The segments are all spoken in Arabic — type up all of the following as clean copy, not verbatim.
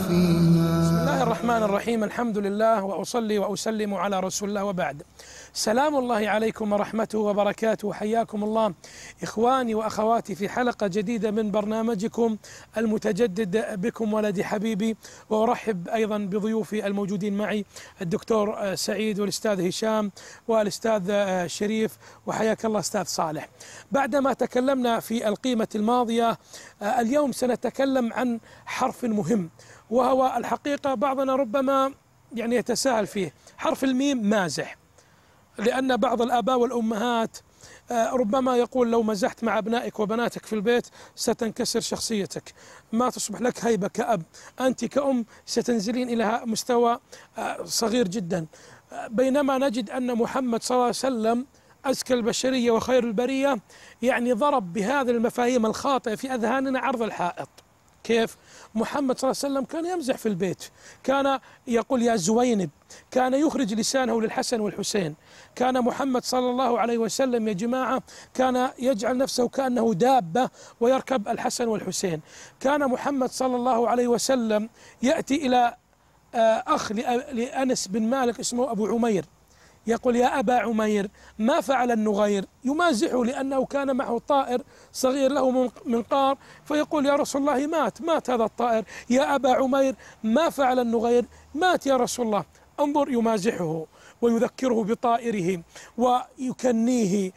فيها. بسم الله الرحمن الرحيم، الحمد لله وأصلي وأسلم على رسول الله، وبعد. سلام الله عليكم ورحمته وبركاته، حياكم الله إخواني وأخواتي في حلقة جديدة من برنامجكم المتجدد بكم ولدي حبيبي. وأرحب أيضا بضيوفي الموجودين معي، الدكتور سعيد والأستاذ هشام والأستاذ شريف، وحياك الله أستاذ صالح. بعدما تكلمنا في القيمة الماضية، اليوم سنتكلم عن حرف مهم، وهو الحقيقة بعضنا ربما يتساهل فيه، حرف الميم مازح. لأن بعض الآباء والأمهات ربما يقول لو مزحت مع أبنائك وبناتك في البيت ستنكسر شخصيتك، ما تصبح لك هيبة كأب، أنت كأم ستنزلين إلى مستوى صغير جدا. بينما نجد أن محمد صلى الله عليه وسلم أزكى البشرية وخير البرية ضرب بهذه المفاهيم الخاطئة في أذهاننا عرض الحائط. كيف؟ محمد صلى الله عليه وسلم كان يمزح في البيت، كان يقول يا زوينب، كان يخرج لسانه للحسن والحسين، كان محمد صلى الله عليه وسلم يا جماعة كان يجعل نفسه كأنه دابة ويركب الحسن والحسين. كان محمد صلى الله عليه وسلم يأتي إلى أخ لأنس بن مالك اسمه أبو عمير، يقول يا أبا عمير ما فعل النغير، يمازحه لأنه كان معه طائر صغير له منقار، فيقول يا رسول الله مات هذا الطائر، يا أبا عمير ما فعل النغير، مات يا رسول الله. انظر، يمازحه ويذكره بطائره ويكنيه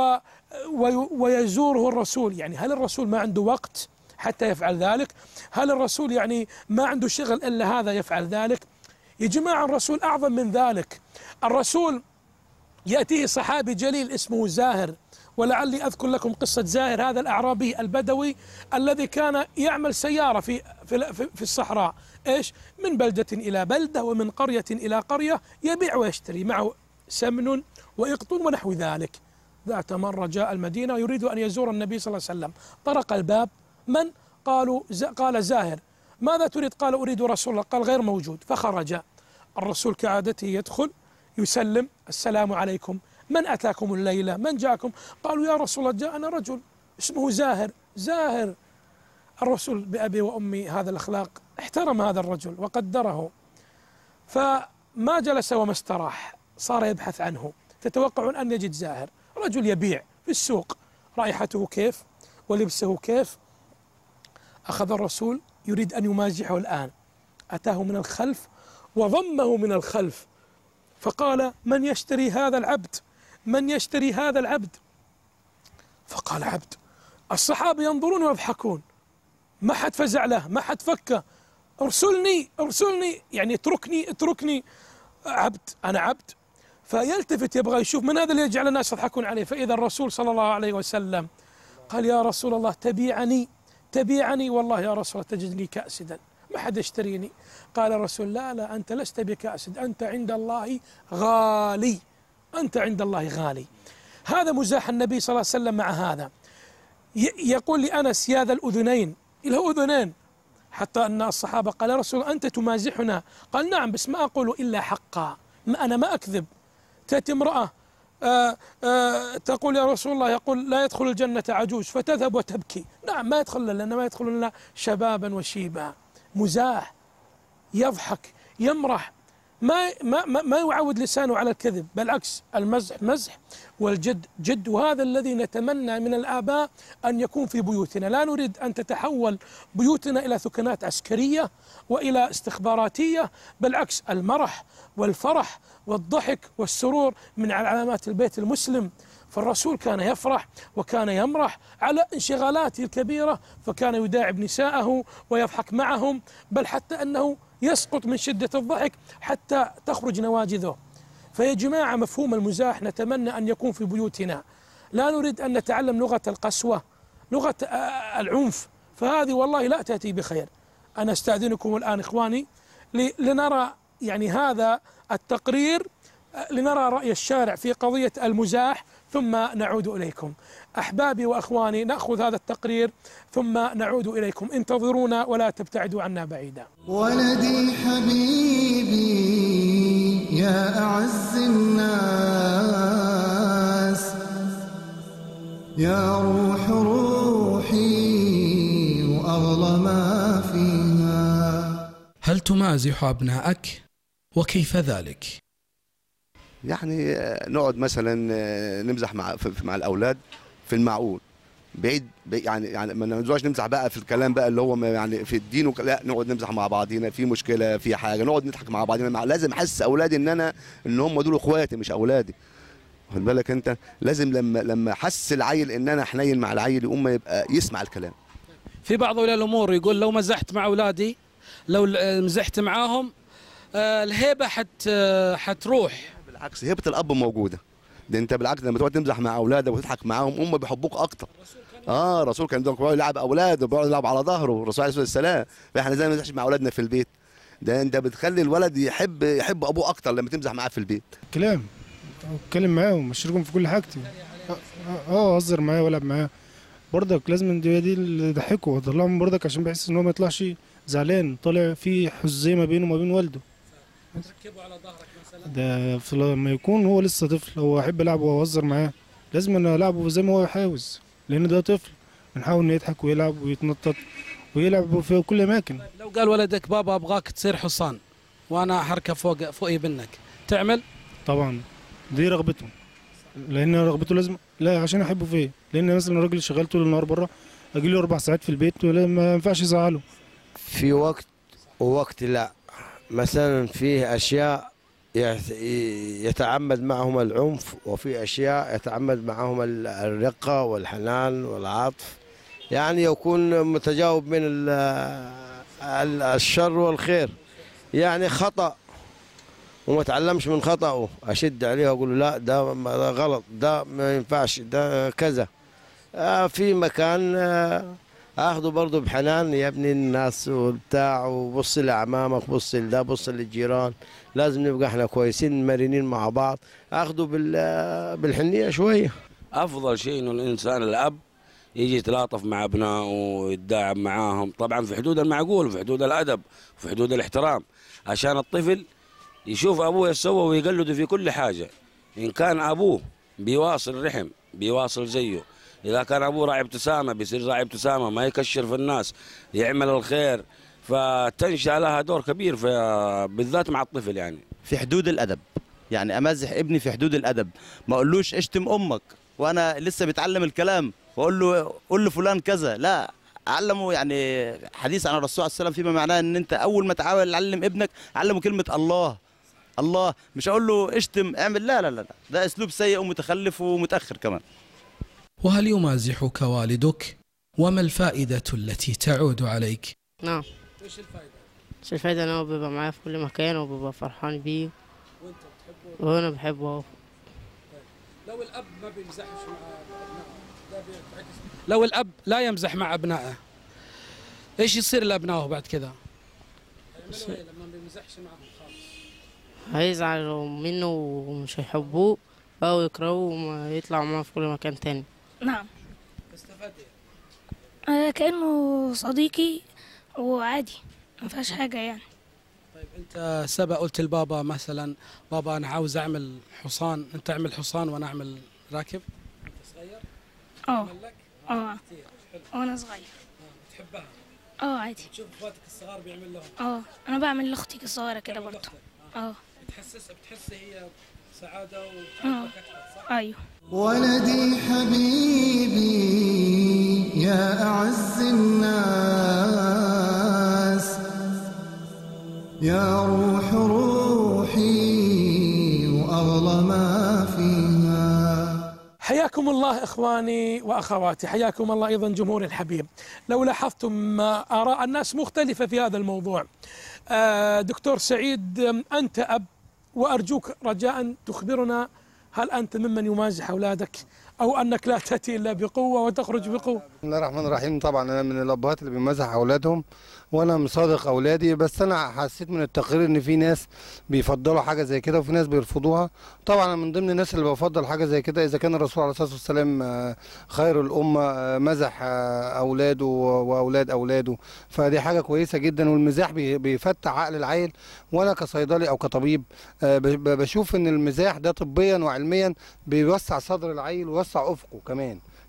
ويزوره الرسول. يعني هل الرسول ما عنده وقت حتى يفعل ذلك؟ هل الرسول ما عنده شغل إلا هذا يفعل ذلك؟ يا جماعة الرسول أعظم من ذلك. الرسول يأتيه صحابي جليل اسمه زاهر، ولعلي أذكر لكم قصة زاهر، هذا الأعرابي البدوي الذي كان يعمل سيارة في الصحراء، إيش؟ من بلدة إلى بلدة ومن قرية إلى قرية، يبيع ويشتري، معه سمن وإقط ونحو ذلك. ذات مرة جاء المدينة يريد أن يزور النبي صلى الله عليه وسلم، طرق الباب، من؟ قال زاهر. ماذا تريد؟ قال أريد رسول الله. قال غير موجود. فخرج الرسول كعادته يدخل يسلم، السلام عليكم، من أتاكم الليلة؟ من جاءكم؟ قالوا يا رسول الله جاءنا رجل اسمه زاهر. الرسول بأبي وأمي هذا الأخلاق احترم هذا الرجل وقدره، فما جلس وما استراح، صار يبحث عنه. تتوقعون أن يجد زاهر، رجل يبيع في السوق، رائحته كيف ولبسه كيف. أخذ الرسول يريد أن يمازحه الآن، أتاه من الخلف وضمه من الخلف، فقال من يشتري هذا العبد؟ من يشتري هذا العبد؟ فقال عبد. الصحابة ينظرون ويضحكون، ما حد فزع له، ما حد فكه. ارسلني، يعني اتركني، عبد، أنا عبد. فيلتفت يبغى يشوف من هذا اللي يجعل الناس يضحكون عليه، فإذا الرسول صلى الله عليه وسلم قال يا رسول الله تبيعني، والله يا رسول الله تجدني كأسدا، ما حد يشتريني. قال الرسول لا أنت لست بكأسد، أنت عند الله غالي، أنت عند الله غالي. هذا مزاح النبي صلى الله عليه وسلم مع هذا. يقول لأنس يا ذا الأذنين، له أذنين، حتى أن الصحابة قال يا رسول أنت تمازحنا؟ قال نعم، بس ما أقول إلا حقا، أنا ما أكذب. تأتي امرأة تقول يا رسول الله، يقول لا يدخل الجنة عجوز، فتذهب وتبكي. نعم ما يدخل، لأن ما يدخل إلا شبابا وشيبا. مزاح، يضحك، يمرح، ما يعود لسانه على الكذب، بالعكس المزح مزح والجد جد. وهذا الذي نتمنى من الآباء أن يكون في بيوتنا. لا نريد أن تتحول بيوتنا إلى ثكنات عسكرية وإلى استخباراتية، بالعكس المرح والفرح والضحك والسرور من علامات البيت المسلم. فالرسول كان يفرح وكان يمرح على انشغالاته الكبيرة، فكان يداعب نساءه ويضحك معهم، بل حتى أنه يسقط من شدة الضحك حتى تخرج نواجذه. فيا جماعة مفهوم المزاح نتمنى أن يكون في بيوتنا. لا نريد أن نتعلم لغة القسوة، لغة العنف، فهذه والله لا تأتي بخير. أنا استأذنكم الآن إخواني لنرى هذا التقرير، لنرى رأي الشارع في قضية المزاح، ثم نعود إليكم. أحبابي وأخواني، نأخذ هذا التقرير ثم نعود إليكم. انتظرونا ولا تبتعدوا عنا بعيدا. ولدي حبيبي يا أعز الناس، يا روح روحي وأغلى ما فيها. هل تمازح أبنائك؟ وكيف ذلك؟ يعني نقعد مثلا نمزح مع الاولاد في المعقول، يعني ما نقعدش نمزح بقى في الكلام بقى اللي هو يعني في الدين لا، نقعد نمزح مع بعضينا في مشكله في حاجه، نقعد نضحك مع بعضينا. لازم احس اولادي ان هم دول اخواتي مش اولادي. خد بالك انت، لازم لما احس العيل ان انا حنين مع العيل يقوم يبقى يسمع الكلام. في بعض اولياء الامور يقول لو مزحت مع اولادي، لو مزحت معاهم الهيبه حتروح. بالعكس، هيبه الاب موجوده. ده انت بالعكس لما تقعد تمزح مع اولادك وتضحك معاهم هم بيحبوك اكتر. الرسول كان بيقعد يلعب اولاده، بيقعد يلعب على ظهره الرسول عليه الصلاه والسلام. فاحنا زي ما نمزحش مع اولادنا في البيت، ده انت بتخلي الولد يحب ابوه اكتر لما تمزح معاه في البيت. كلام اتكلم معاهم، اشاركهم في كل حاجتي. اهزر معاه والعب معاه برضك. لازم دي اللي يضحكه واطلعهم برضك عشان بحس ان هو ما يطلعش زعلان طالع في حزيه ما بينه وما بين والده. تركبه على ظهرك مثلا، ده لما يكون هو لسه طفل هو احب العبه واهزر معاه، لازم انا العبه زي ما هو عاوز، لان ده طفل بنحاول انه يضحك ويلعب ويتنطط ويلعب في كل اماكن. لو قال ولدك بابا ابغاك تصير حصان وانا حركه فوقي بنك، تعمل؟ طبعا دي رغبته، لان رغبته لازم، لا عشان احبه فيه، لان مثلا الراجل شغال طول النهار بره، اجي له 4 ساعات في البيت ما ينفعش ازعله. في وقت ووقت لا، مثلا فيه اشياء يتعمد معهم العنف، وفي اشياء يتعمد معهم الرقه والحنان والعطف، يعني يكون متجاوب بين الشر والخير. يعني خطأ وما تعلمش من خطأه اشد عليه واقول له لا ده غلط، ده ما ينفعش، ده كذا. في مكان اخذه برضه بحنان، يا ابني الناس وبتاع، وبص لاعمامك، بص لده، بص للجيران، لازم نبقى احنا كويسين مرنين مع بعض. اخذه بالحنيه شويه. افضل شيء انه الانسان الاب يجي يتلاطف مع ابنائه ويتداعب معاهم، طبعا في حدود المعقول وفي حدود الادب وفي حدود الاحترام، عشان الطفل يشوف ابوه يسوى ويقلده في كل حاجه. ان كان ابوه بيواصل رحم بيواصل زيه، إذا كان أبوه راعي ابتسامة بيصير راعي ابتسامة، ما يكشر في الناس، يعمل الخير، فتنشأ لها دور كبير بالذات مع الطفل. يعني في حدود الأدب، يعني أمزح ابني في حدود الأدب، ما أقولوش اشتم أمك وأنا لسه بيتعلم الكلام وأقول له قول لفلان كذا، لا، علمه. يعني حديث عن الرسول عليه السلام فيما معناه ان انت اول ما تحاول تعلم ابنك علمه كلمه الله. الله، مش اقول له اشتم اعمل، لا لا لا، ده اسلوب سيء ومتخلف ومتاخر كمان. وهل يمازحك والدك؟ وما الفائدة التي تعود عليك؟ نعم. ايش الفائده؟ بس الفايدة ان هو بيبقى معايا في كل مكان وبيبقى فرحان بيه وانت بتحبه؟ وانا بحبه. لو الاب ما بيمزحش مع ابنائه، لو الاب لا يمزح مع ابنائه، ايش يصير لابنائه بعد كذا؟ هيعملوا ايه لما ما بيمزحش معهم خالص؟ هيزعلوا منه ومش هيحبوه او يكرهوه وما يطلعوا معاه في كل مكان تاني. نعم. تستفاد ايه؟ كأنه صديقي وعادي ما فيهاش حاجة يعني. طيب انت سبق قلت لبابا مثلا بابا انا عاوز اعمل حصان، انت اعمل حصان وانا اعمل راكب؟ انت صغير؟ كتير. وانا صغير. بتحبها؟ عادي. تشوف اخواتك الصغار بيعمل لهم؟ انا بعمل لاختي الصغيرة كده برضه. بتحس هي سعادة وتحبك اكثر صح؟ ايوه. ولدي حبيبي يا أعز الناس، يا روح روحي وأغلى ما فيها. حياكم الله إخواني وأخواتي، حياكم الله أيضا جمهور الحبيب. لو لاحظتم آراء الناس مختلفة في هذا الموضوع. دكتور سعيد، أنت أب، وأرجوك رجاء تخبرنا، هل أنت ممن يمازح أولادك أو أنك لا تأتي إلا بقوة وتخرج بقوة؟ بسم الله الرحمن الرحيم. طبعا أنا من الأبهات اللي بيمازح أولادهم وأنا مصادق أولادي، بس أنا حسيت من التقرير إن في ناس بيفضلوا حاجة زي كده وفي ناس بيرفضوها. طبعا أنا من ضمن الناس اللي بفضل حاجة زي كده، إذا كان الرسول عليه الصلاة والسلام خير الأمة مزح أولاده وأولاد أولاده، فدي حاجة كويسة جدا. والمزاح بيفتح عقل العيل، وأنا كصيدلي أو كطبيب بشوف إن المزاح ده طبيا وعلميا بيوسع صدر العيل ويوسع أفقه كمان.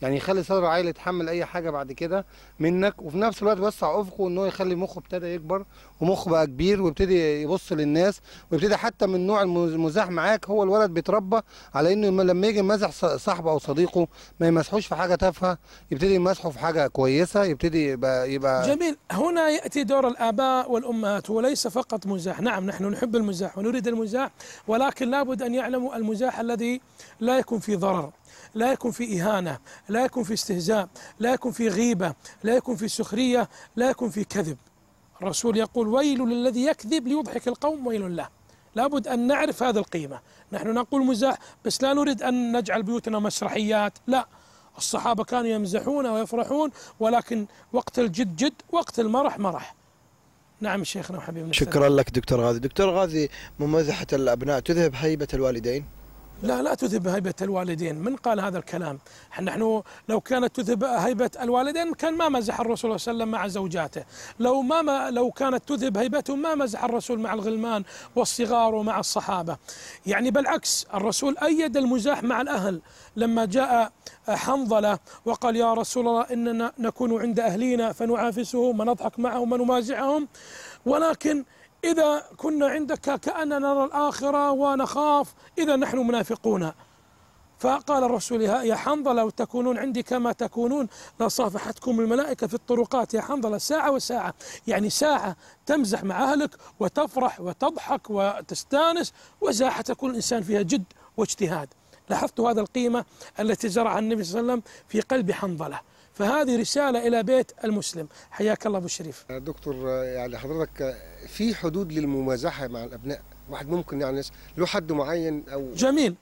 يعني يخلي صدر عيل يتحمل اي حاجه بعد كده منك، وفي نفس الوقت يوسع افقه ان هو يخلي مخه ابتدى يكبر ومخه بقى كبير ويبتدي يبص للناس، ويبتدي حتى من نوع المزاح معاك هو الولد بيتربى على انه لما يجي يمازح صاحبه او صديقه ما يمسحوش في حاجه تافهه، يبتدي يمسحه في حاجه كويسه، يبتدي يبقى جميل. هنا ياتي دور الاباء والامهات، وليس فقط مزاح. نعم نحن نحب المزاح ونريد المزاح، ولكن لابد ان يعلموا المزاح الذي لا يكون فيه ضرر، لا يكون في إهانة، لا يكون في استهزاء، لا يكون في غيبة، لا يكون في سخرية، لا يكون في كذب. الرسول يقول ويل للذي يكذب ليضحك القوم ويل له. لابد أن نعرف هذه القيمة. نحن نقول مزاح بس لا نريد أن نجعل بيوتنا مسرحيات، لا، الصحابة كانوا يمزحون ويفرحون، ولكن وقت الجد جد، وقت المرح مرح. نعم شيخنا وحبيبنا. شكرا لك دكتور غازي. دكتور غازي، ممازحة الأبناء تذهب هيبة الوالدين؟ لا تذهب هيبة الوالدين. من قال هذا الكلام؟ نحن لو كانت تذهب هيبة الوالدين كان ما مزح الرسول صلى الله عليه وسلم مع زوجاته. لو كانت تذهب هيبتهم ما مزح الرسول مع الغلمان والصغار ومع الصحابة. يعني بالعكس، الرسول أيد المزاح مع الأهل لما جاء حنظلة وقال يا رسول الله إننا نكون عند أهلينا فنعافسهم ونضحك معهم ونمازحهم، ولكن إذا كنا عندك كأننا نرى الآخرة ونخاف، إذا نحن منافقون. فقال الرسول يا حنظلة لو تكونون عندي كما تكونون لصافحتكم الملائكة في الطرقات. يا حنظلة ساعة وساعة، يعني ساعة تمزح مع أهلك وتفرح وتضحك وتستانس، وساعة تكون الإنسان فيها جد واجتهاد. لاحظت هذا القيمة التي زرعها النبي صلى الله عليه وسلم في قلب حنظلة. فهذه رسالة إلى بيت المسلم. حياك الله أبو الشريف. دكتور، يعني حضرتك في حدود للممازحة مع الأبناء؟ واحد ممكن يعني له حد معين أو؟ جميل،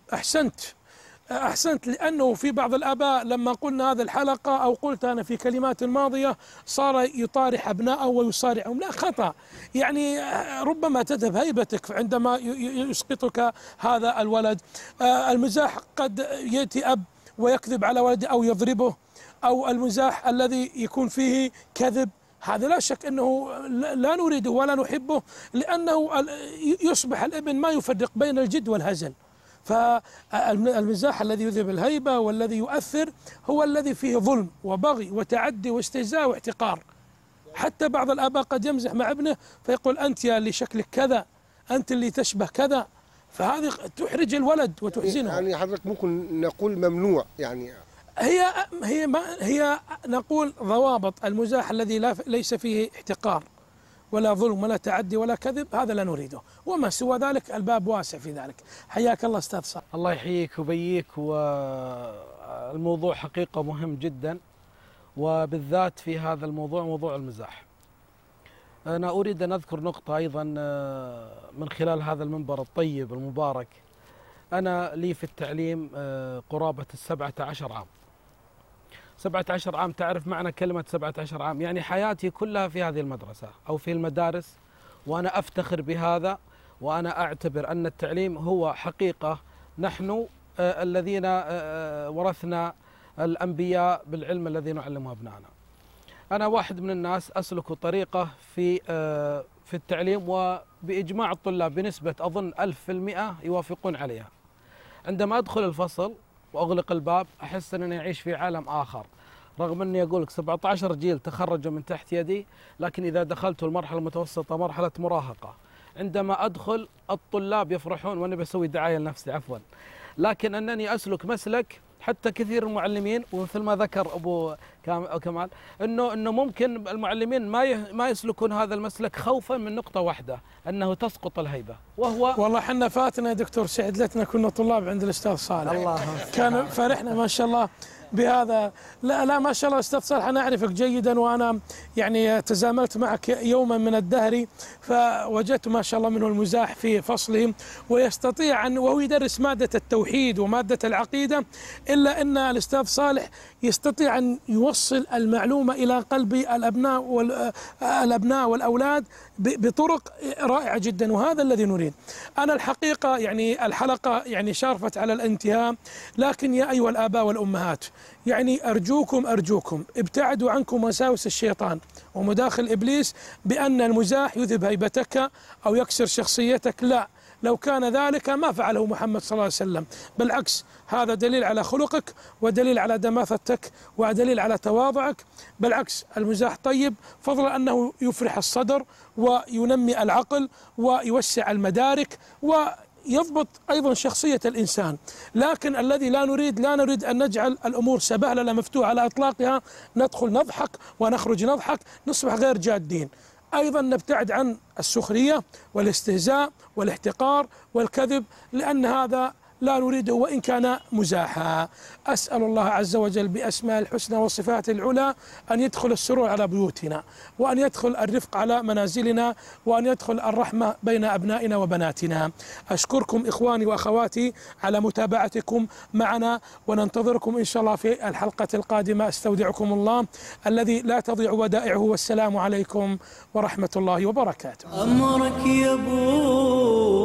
أحسنت، لأنه في بعض الآباء لما قلنا هذه الحلقة أو قلت أنا في كلمات ماضية صار يطارح أبناءه ويصارعهم. لا، خطأ. يعني ربما تذهب هيبتك عندما يسقطك هذا الولد. المزاح قد يأتي أب ويكذب على ولده أو يضربه، أو المزاح الذي يكون فيه كذب، هذا لا شك أنه لا نريده ولا نحبه، لأنه يصبح الابن ما يفرق بين الجد والهزل. فالمزاح الذي يذهب الهيبة والذي يؤثر هو الذي فيه ظلم وبغي وتعدي واستهزاء واحتقار. حتى بعض الآباء قد يمزح مع ابنه فيقول أنت يا اللي شكلك كذا، أنت اللي تشبه كذا، فهذه تحرج الولد وتحزنه. يعني حضرتك ممكن نقول ممنوع، يعني هي نقول ضوابط المزاح الذي ليس فيه احتقار ولا ظلم ولا تعدي ولا كذب، هذا لا نريده، وما سوى ذلك الباب واسع في ذلك. حياك الله أستاذ صالح. الله يحييك وبيك. والموضوع حقيقة مهم جدا، وبالذات في هذا الموضوع، موضوع المزاح. أنا أريد أن أذكر نقطة أيضا من خلال هذا المنبر الطيب المبارك. أنا لي في التعليم قرابة 17 عام. 17 عام، تعرف معنى كلمة 17 عام؟ يعني حياتي كلها في هذه المدرسة أو في المدارس، وأنا أفتخر بهذا، وأنا أعتبر أن التعليم هو حقيقة. نحن الذين ورثنا الأنبياء بالعلم الذي نعلمه أبنائنا. أنا واحد من الناس أسلك طريقة في التعليم، وبإجماع الطلاب بنسبة أظن 1000% يوافقون عليها. عندما أدخل الفصل وأغلق الباب أحس أنني أعيش في عالم آخر، رغم أني أقول لك 17 جيل تخرجوا من تحت يدي، لكن إذا دخلت المرحلة المتوسطة مرحلة مراهقة، عندما أدخل الطلاب يفرحون، وأنا بسوي دعاية لنفسي عفوا، لكن أنني أسلك مسلك حتى كثير المعلمين، ومثل ما ذكر أبو كمال أنه ممكن المعلمين ما يسلكون هذا المسلك خوفا من نقطة واحدة، أنه تسقط الهيبة، وهو والله حنا فاتنا يا دكتور سعد، لتنا كنا طلاب عند الأستاذ صالح. الله كان فرحنا ما شاء الله بهذا. لا ما شاء الله أستاذ صالح، أنا أعرفك جيدا، وأنا يعني تزاملت معك يوما من الدهر، فوجدت ما شاء الله منه المزاح في فصله، ويستطيع أن وهو يدرس مادة التوحيد ومادة العقيدة، إلا أن الأستاذ صالح يستطيع أن يوصل المعلومة إلى قلب الأبناء والأولاد بطرق رائعة جدا، وهذا الذي نريد. أنا الحقيقة يعني الحلقة يعني شارفت على الانتهاء، لكن يا أيها الآباء والأمهات، يعني أرجوكم ابتعدوا عنكم وساوس الشيطان ومداخل إبليس بأن المزاح يذهب هيبتك أو يكسر شخصيتك. لا، لو كان ذلك ما فعله محمد صلى الله عليه وسلم، بالعكس هذا دليل على خلقك ودليل على دماثتك ودليل على تواضعك. بالعكس المزاح طيب، فضلا أنه يفرح الصدر وينمي العقل ويوسع المدارك ويضبط أيضا شخصية الإنسان. لكن الذي لا نريد أن نجعل الأمور سبهللة مفتوحة على إطلاقها، ندخل نضحك ونخرج نضحك، نصبح غير جادين. أيضا نبتعد عن السخرية والاستهزاء والاحتقار والكذب، لأن هذا لا نريده وإن كان مزاحا. أسأل الله عز وجل بأسماء الحسنى وصفاته العلى أن يدخل السرور على بيوتنا، وأن يدخل الرفق على منازلنا، وأن يدخل الرحمة بين أبنائنا وبناتنا. أشكركم إخواني وأخواتي على متابعتكم معنا، وننتظركم إن شاء الله في الحلقة القادمة. استودعكم الله الذي لا تضيع ودائعه، والسلام عليكم ورحمة الله وبركاته. أمرك يا أبو